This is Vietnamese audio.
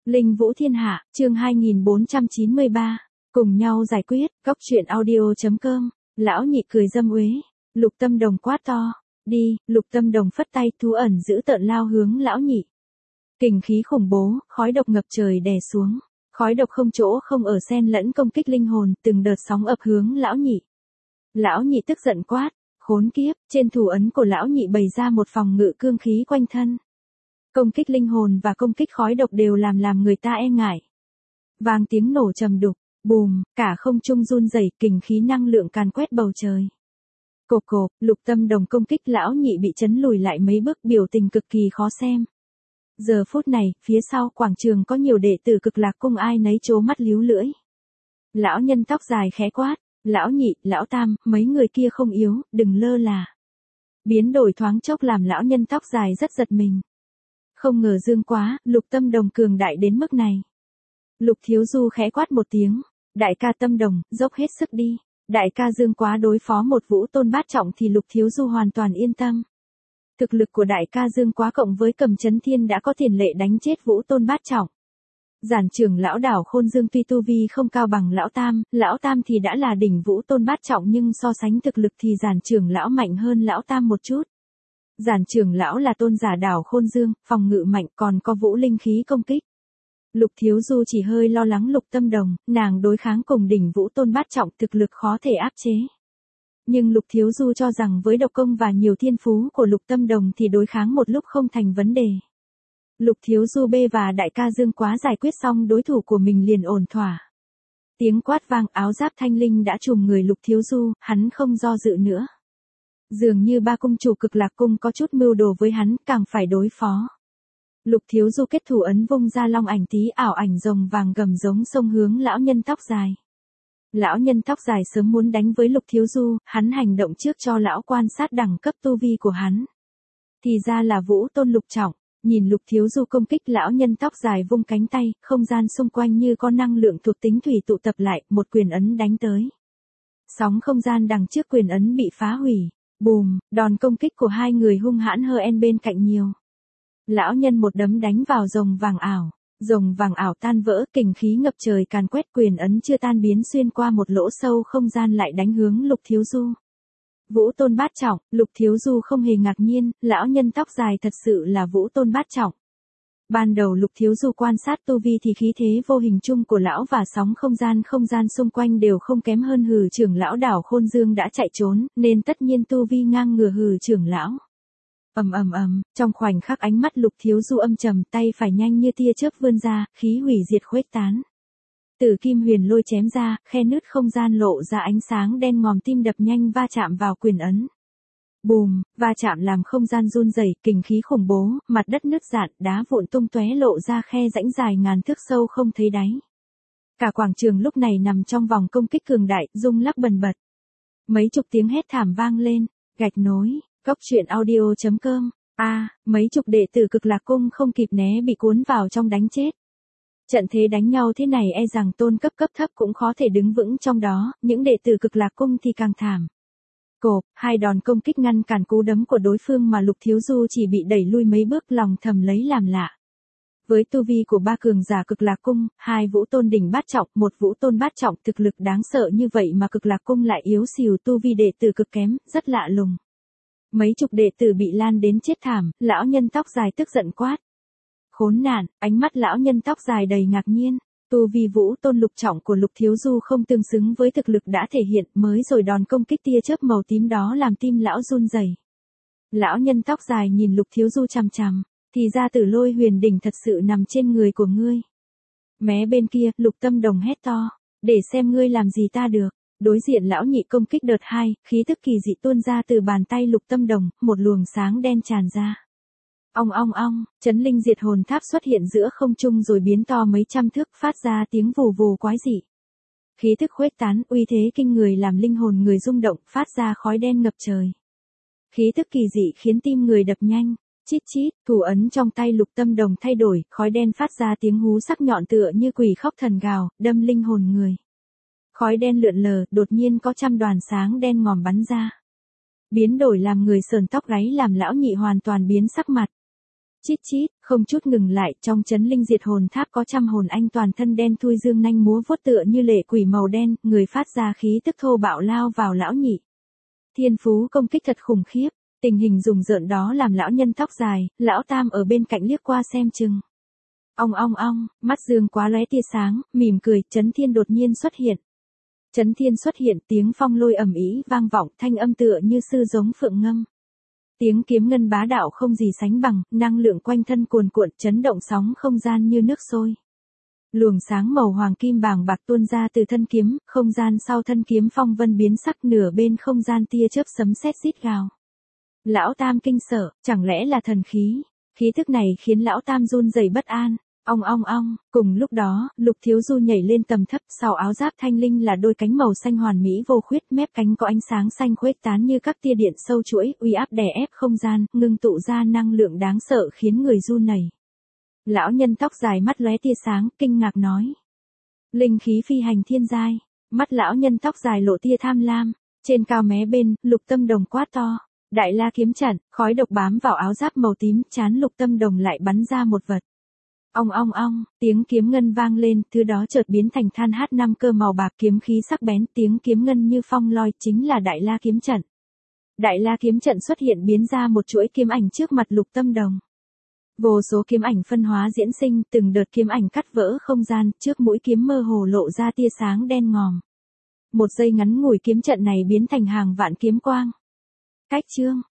Linh Vũ Thiên Hạ, chương 2493. Cùng nhau giải quyết, góc truyện audio.com. Lão nhị cười dâm uế. Lục Tâm Đồng quát to. Đi, Lục Tâm Đồng phất tay, thú ẩn giữ tợn lao hướng lão nhị. Kình khí khủng bố, khói độc ngập trời đè xuống. Khói độc không chỗ không ở xen lẫn công kích linh hồn, từng đợt sóng ập hướng lão nhị. Lão nhị tức giận quát. Khốn kiếp, trên thủ ấn của lão nhị bày ra một phòng ngự cương khí quanh thân. Công kích linh hồn và công kích khói độc đều làm người ta e ngại. Vang tiếng nổ trầm đục, bùm, cả không trung run rẩy, kình khí năng lượng càn quét bầu trời. Cộp cộp, Lục Tâm Đồng công kích lão nhị bị chấn lùi lại mấy bước, biểu tình cực kỳ khó xem. Giờ phút này, phía sau quảng trường có nhiều đệ tử Cực Lạc Cung ai nấy trố mắt líu lưỡi. Lão nhân tóc dài khẽ quát, lão nhị, lão tam, mấy người kia không yếu, đừng lơ là. Biến đổi thoáng chốc làm lão nhân tóc dài rất giật mình. Không ngờ dương quá, Lục Tâm Đồng cường đại đến mức này. Lục Thiếu Du khẽ quát một tiếng, đại ca Tâm Đồng, dốc hết sức đi. Đại ca dương quá đối phó một vũ tôn bát trọng thì Lục Thiếu Du hoàn toàn yên tâm. Thực lực của đại ca dương quá cộng với Cầm Chấn Thiên đã có tiền lệ đánh chết vũ tôn bát trọng. Giản trưởng lão đảo Khôn Dương tuy tu vi không cao bằng lão tam thì đã là đỉnh vũ tôn bát trọng, nhưng so sánh thực lực thì giản trưởng lão mạnh hơn lão tam một chút. Giản trưởng lão là tôn giả đảo Khôn Dương, phòng ngự mạnh, còn có vũ linh khí công kích. Lục Thiếu Du chỉ hơi lo lắng Lục Tâm Đồng, nàng đối kháng cùng đỉnh vũ tôn bát trọng thực lực khó thể áp chế. Nhưng Lục Thiếu Du cho rằng với độc công và nhiều thiên phú của Lục Tâm Đồng thì đối kháng một lúc không thành vấn đề. Lục Thiếu Du bê và đại ca Dương Quá giải quyết xong đối thủ của mình liền ổn thỏa. Tiếng quát vang, áo giáp thanh linh đã trùm người Lục Thiếu Du, hắn không do dự nữa. Dường như ba cung chủ Cực Lạc Cung có chút mưu đồ với hắn, càng phải đối phó. Lục Thiếu Du kết thủ ấn vung ra long ảnh tí ảo ảnh rồng vàng gầm giống sông hướng lão nhân tóc dài. Lão nhân tóc dài sớm muốn đánh với Lục Thiếu Du, hắn hành động trước cho lão quan sát đẳng cấp tu vi của hắn. Thì ra là vũ tôn lục trọng. Nhìn Lục Thiếu Du công kích, lão nhân tóc dài vung cánh tay, không gian xung quanh như có năng lượng thuộc tính thủy tụ tập lại, một quyền ấn đánh tới. Sóng không gian đằng trước quyền ấn bị phá hủy. Bùm, đòn công kích của hai người hung hãn hơn bên cạnh nhiều. Lão nhân một đấm đánh vào rồng vàng ảo tan vỡ, kình khí ngập trời càn quét, quyền ấn chưa tan biến xuyên qua một lỗ sâu không gian lại đánh hướng Lục Thiếu Du. Vũ tôn bát trọng, Lục Thiếu Du không hề ngạc nhiên, lão nhân tóc dài thật sự là vũ tôn bát trọng. Ban đầu Lục Thiếu Du quan sát tu vi thì khí thế vô hình chung của lão và sóng không gian xung quanh đều không kém hơn Hừ trưởng lão đảo Khôn Dương đã chạy trốn, nên tất nhiên tu vi ngang ngửa Hừ trưởng lão. Trong khoảnh khắc ánh mắt Lục Thiếu Du âm trầm, tay phải nhanh như tia chớp vươn ra, khí hủy diệt khuếch tán. Tử kim huyền lôi chém ra, khe nứt không gian lộ ra ánh sáng đen ngòm, tim đập nhanh va chạm vào quyền ấn. Bùm, va chạm làm không gian run rẩy, kình khí khủng bố, mặt đất nứt rạn, đá vụn tung tóe lộ ra khe rãnh dài ngàn thước sâu không thấy đáy. Cả quảng trường lúc này nằm trong vòng công kích cường đại, rung lắc bần bật. Mấy chục tiếng hét thảm vang lên, gạch nối, góc truyện audio.com. Mấy chục đệ tử Cực Lạc Cung không kịp né bị cuốn vào trong đánh chết. Trận thế đánh nhau thế này e rằng tôn cấp thấp cũng khó thể đứng vững trong đó, những đệ tử Cực Lạc Cung thì càng thảm. Cộp, hai đòn công kích ngăn cản cú đấm của đối phương mà Lục Thiếu Du chỉ bị đẩy lui mấy bước, lòng thầm lấy làm lạ. Với tu vi của ba cường giả Cực Lạc Cung, hai vũ tôn đỉnh bát trọng, một vũ tôn bát trọng, thực lực đáng sợ như vậy mà Cực Lạc Cung lại yếu xìu, tu vi đệ tử cực kém, rất lạ lùng. Mấy chục đệ tử bị lan đến chết thảm, lão nhân tóc dài tức giận quát. Khốn nạn, ánh mắt lão nhân tóc dài đầy ngạc nhiên. Tu vi vũ tôn lục trọng của Lục Thiếu Du không tương xứng với thực lực đã thể hiện, mới rồi đòn công kích tia chớp màu tím đó làm tim lão run rẩy. Lão nhân tóc dài nhìn Lục Thiếu Du chằm chằm, thì ra Tử Lôi Huyền đỉnh thật sự nằm trên người của ngươi. Mé bên kia, Lục Tâm Đồng hét to, để xem ngươi làm gì ta được. Đối diện lão nhị công kích đợt 2, khí tức kỳ dị tuôn ra từ bàn tay Lục Tâm Đồng, một luồng sáng đen tràn ra. Ong, chấn linh diệt hồn tháp xuất hiện giữa không trung rồi biến to mấy trăm thước, phát ra tiếng vù vù quái dị. Khí tức khuếch tán, uy thế kinh người làm linh hồn người rung động, phát ra khói đen ngập trời. Khí tức kỳ dị khiến tim người đập nhanh. Chít chít, thủ ấn trong tay Lục Tâm Đồng thay đổi, khói đen phát ra tiếng hú sắc nhọn tựa như quỷ khóc thần gào, đâm linh hồn người. Khói đen lượn lờ, đột nhiên có trăm đoàn sáng đen ngòm bắn ra. Biến đổi làm người sờn tóc gáy, làm lão nhị hoàn toàn biến sắc mặt. Chít chít, không chút ngừng lại, trong chấn linh diệt hồn tháp có trăm hồn anh toàn thân đen thui dương nanh múa vuốt tựa như lệ quỷ màu đen, người phát ra khí tức thô bạo lao vào lão nhị. Thiên phú công kích thật khủng khiếp, tình hình rùng rợn đó làm lão nhân tóc dài, lão tam ở bên cạnh liếc qua xem chừng. Ong, mắt Dương quá lóe tia sáng, mỉm cười, Chấn Thiên đột nhiên xuất hiện. Chấn Thiên xuất hiện, tiếng phong lôi ầm ĩ vang vọng, thanh âm tựa như sư giống phượng ngâm. Tiếng kiếm ngân bá đạo không gì sánh bằng, năng lượng quanh thân cuồn cuộn chấn động sóng không gian như nước sôi. Luồng sáng màu hoàng kim bàng bạc tuôn ra từ thân kiếm, không gian sau thân kiếm phong vân biến sắc, nửa bên không gian tia chớp sấm sét rít gào. Lão Tam kinh sợ, chẳng lẽ là thần khí? Khí thức này khiến lão Tam run rẩy bất an. Ong, cùng lúc đó, Lục Thiếu Du nhảy lên tầm thấp, sau áo giáp thanh linh là đôi cánh màu xanh hoàn mỹ vô khuyết, mép cánh có ánh sáng xanh khuếch tán như các tia điện sâu chuỗi, uy áp đè ép không gian, ngưng tụ ra năng lượng đáng sợ khiến người run nảy. Lão nhân tóc dài mắt lóe tia sáng, kinh ngạc nói: linh khí phi hành thiên giai. Mắt lão nhân tóc dài lộ tia tham lam, trên cao mé bên, Lục Tâm Đồng quát to: Đại La kiếm trận, khói độc bám vào áo giáp màu tím, chán Lục Tâm Đồng lại bắn ra một vật. Ong, tiếng kiếm ngân vang lên, thứ đó chợt biến thành than H5 cơ màu bạc, kiếm khí sắc bén, tiếng kiếm ngân như phong lôi, chính là Đại La kiếm trận. Đại La kiếm trận xuất hiện biến ra một chuỗi kiếm ảnh trước mặt Lục Tâm Đồng. Vô số kiếm ảnh phân hóa diễn sinh, từng đợt kiếm ảnh cắt vỡ không gian, trước mũi kiếm mơ hồ lộ ra tia sáng đen ngòm. Một giây ngắn ngủi kiếm trận này biến thành hàng vạn kiếm quang. Cách chương